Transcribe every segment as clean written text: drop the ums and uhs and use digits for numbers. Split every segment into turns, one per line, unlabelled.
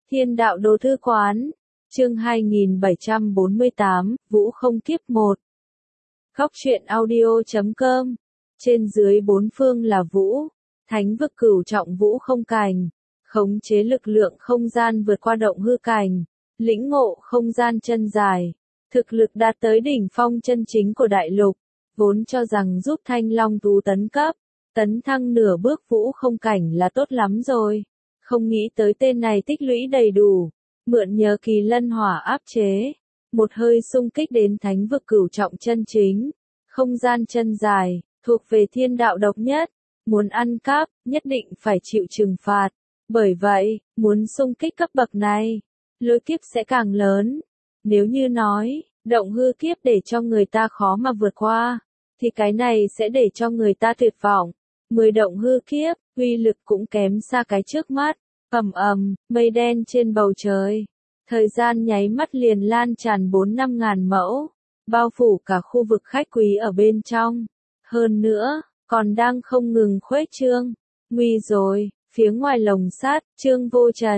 Thiên đạo đồ thư quán, chương 2748, Vũ không kiếp 1. Góc truyện audio.com, trên dưới bốn phương là Vũ, thánh vực cửu trọng Vũ không cành, khống chế lực lượng không gian vượt qua động hư cảnh, lĩnh ngộ không gian chân dài, thực lực đạt tới đỉnh phong chân chính của đại lục, vốn cho rằng giúp Thanh Long Tú tấn cấp, tấn thăng nửa bước Vũ không cảnh là tốt lắm rồi. Không nghĩ tới tên này tích lũy đầy đủ, mượn nhờ kỳ lân hỏa áp chế, một hơi xung kích đến thánh vực cửu trọng chân chính, không gian chân dài, thuộc về thiên đạo độc nhất, muốn ăn cắp, nhất định phải chịu trừng phạt, bởi vậy, muốn xung kích cấp bậc này, lôi kiếp sẽ càng lớn, nếu như nói, động hư kiếp để cho người ta khó mà vượt qua, thì cái này sẽ để cho người ta tuyệt vọng. 10 động hư kiếp, uy lực cũng kém xa cái trước mắt. Mây đen trên bầu trời. Thời gian nháy mắt liền lan tràn 4-5 ngàn mẫu, bao phủ cả khu vực khách quý ở bên trong. Hơn nữa, còn đang không ngừng khuếch trương. Nguy rồi, phía ngoài lồng sắt, Trương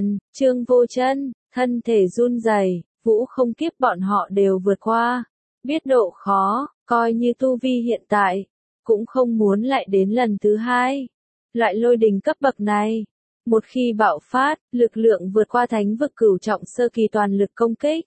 Vô Chân, thân thể run rẩy, Vũ không kiếp bọn họ đều vượt qua. Biết độ khó, coi như tu vi hiện tại, cũng không muốn lại đến lần thứ hai. Loại lôi đình cấp bậc này, một khi bạo phát, lực lượng vượt qua thánh vực cửu trọng sơ kỳ toàn lực công kích.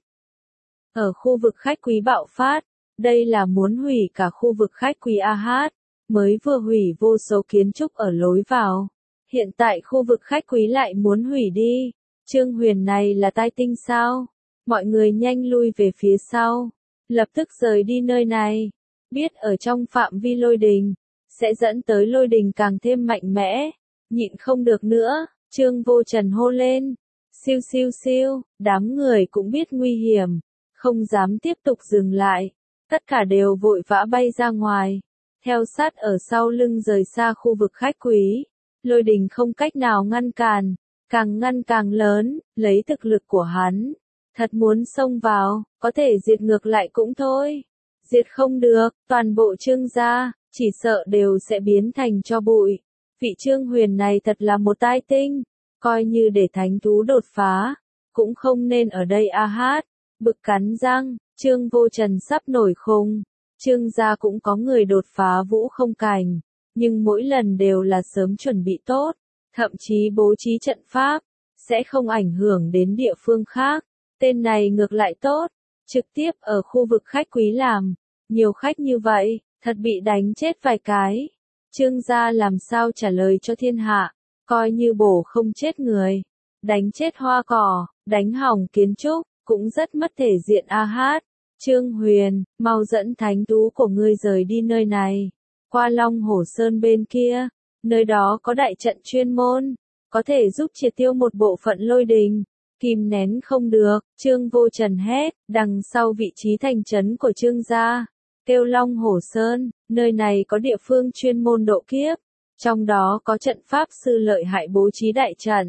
Ở khu vực khách quý bạo phát, đây là muốn hủy cả khu vực khách quý AH, mới vừa hủy vô số kiến trúc ở lối vào. Hiện tại khu vực khách quý lại muốn hủy đi. Trương Huyền này là tai tinh sao? Mọi người nhanh lui về phía sau, lập tức rời đi nơi này. Biết ở trong phạm vi lôi đình, sẽ dẫn tới lôi đình càng thêm mạnh mẽ. Nhịn không được nữa, Trương Vô Trần hô lên. Siêu siêu siêu, đám người cũng biết nguy hiểm, không dám tiếp tục dừng lại. Tất cả đều vội vã bay ra ngoài, theo sát ở sau lưng rời xa khu vực khách quý. Lôi đình không cách nào ngăn cản, càng ngăn càng lớn, lấy thực lực của hắn. Thật muốn xông vào, có thể diệt ngược lại cũng thôi. Diệt không được, toàn bộ Trương gia, chỉ sợ đều sẽ biến thành tro bụi. Vị Trương Huyền này thật là một tai tinh, coi như để thánh thú đột phá, cũng không nên ở đây hát. Bực cắn răng, Trương Vô Trần sắp nổi khùng. Trương gia cũng có người đột phá Vũ không cảnh, nhưng mỗi lần đều là sớm chuẩn bị tốt, thậm chí bố trí trận pháp, sẽ không ảnh hưởng đến địa phương khác. Tên này ngược lại tốt, trực tiếp ở khu vực khách quý làm, nhiều khách như vậy, thật bị đánh chết vài cái. Trương gia làm sao trả lời cho thiên hạ, coi như bổ không chết người, đánh chết hoa cỏ, đánh hỏng kiến trúc, cũng rất mất thể diện hát. Trương Huyền, mau dẫn thánh thú của ngươi rời đi nơi này, qua Long Hổ Sơn bên kia, nơi đó có đại trận chuyên môn, có thể giúp triệt tiêu một bộ phận lôi đình. Kìm nén không được, Trương Vô Trần hét, đằng sau vị trí thành trấn của Trương gia, kêu Long Hổ Sơn, nơi này có địa phương chuyên môn độ kiếp, trong đó có trận pháp sư lợi hại bố trí đại trận.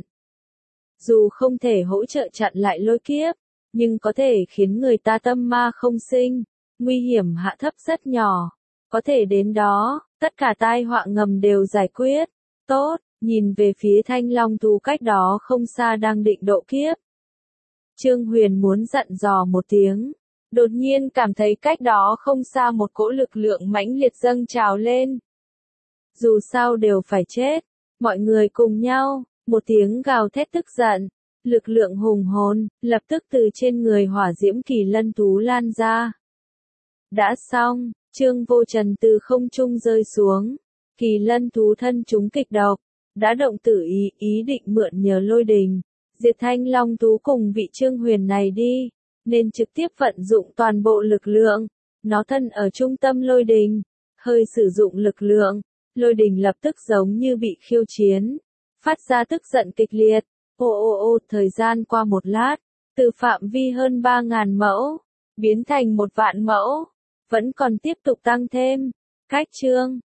Dù không thể hỗ trợ chặn lại lôi kiếp, nhưng có thể khiến người ta tâm ma không sinh, nguy hiểm hạ thấp rất nhỏ, có thể đến đó, tất cả tai họa ngầm đều giải quyết. Tốt, nhìn về phía Thanh Long Tú cách đó không xa đang định độ kiếp. Trương Huyền muốn dặn dò một tiếng, đột nhiên cảm thấy cách đó không xa một cỗ lực lượng mãnh liệt dâng trào lên. Dù sao đều phải chết, mọi người cùng nhau, một tiếng gào thét tức giận, lực lượng hùng hồn, lập tức từ trên người hỏa diễm kỳ lân thú lan ra. Đã xong, Trương Vô Trần từ không trung rơi xuống, kỳ lân thú thân chúng kịch độc, đã động tử ý định mượn nhờ lôi đình, diệt Thanh Long Tú cùng vị Trương Huyền này đi, nên trực tiếp vận dụng toàn bộ lực lượng. Nó thân ở trung tâm lôi đình, hơi sử dụng lực lượng, lôi đình lập tức giống như bị khiêu chiến, phát ra tức giận kịch liệt. Thời gian qua một lát, từ phạm vi hơn 3.000 mẫu, biến thành 1 vạn mẫu, vẫn còn tiếp tục tăng thêm. Cách Trương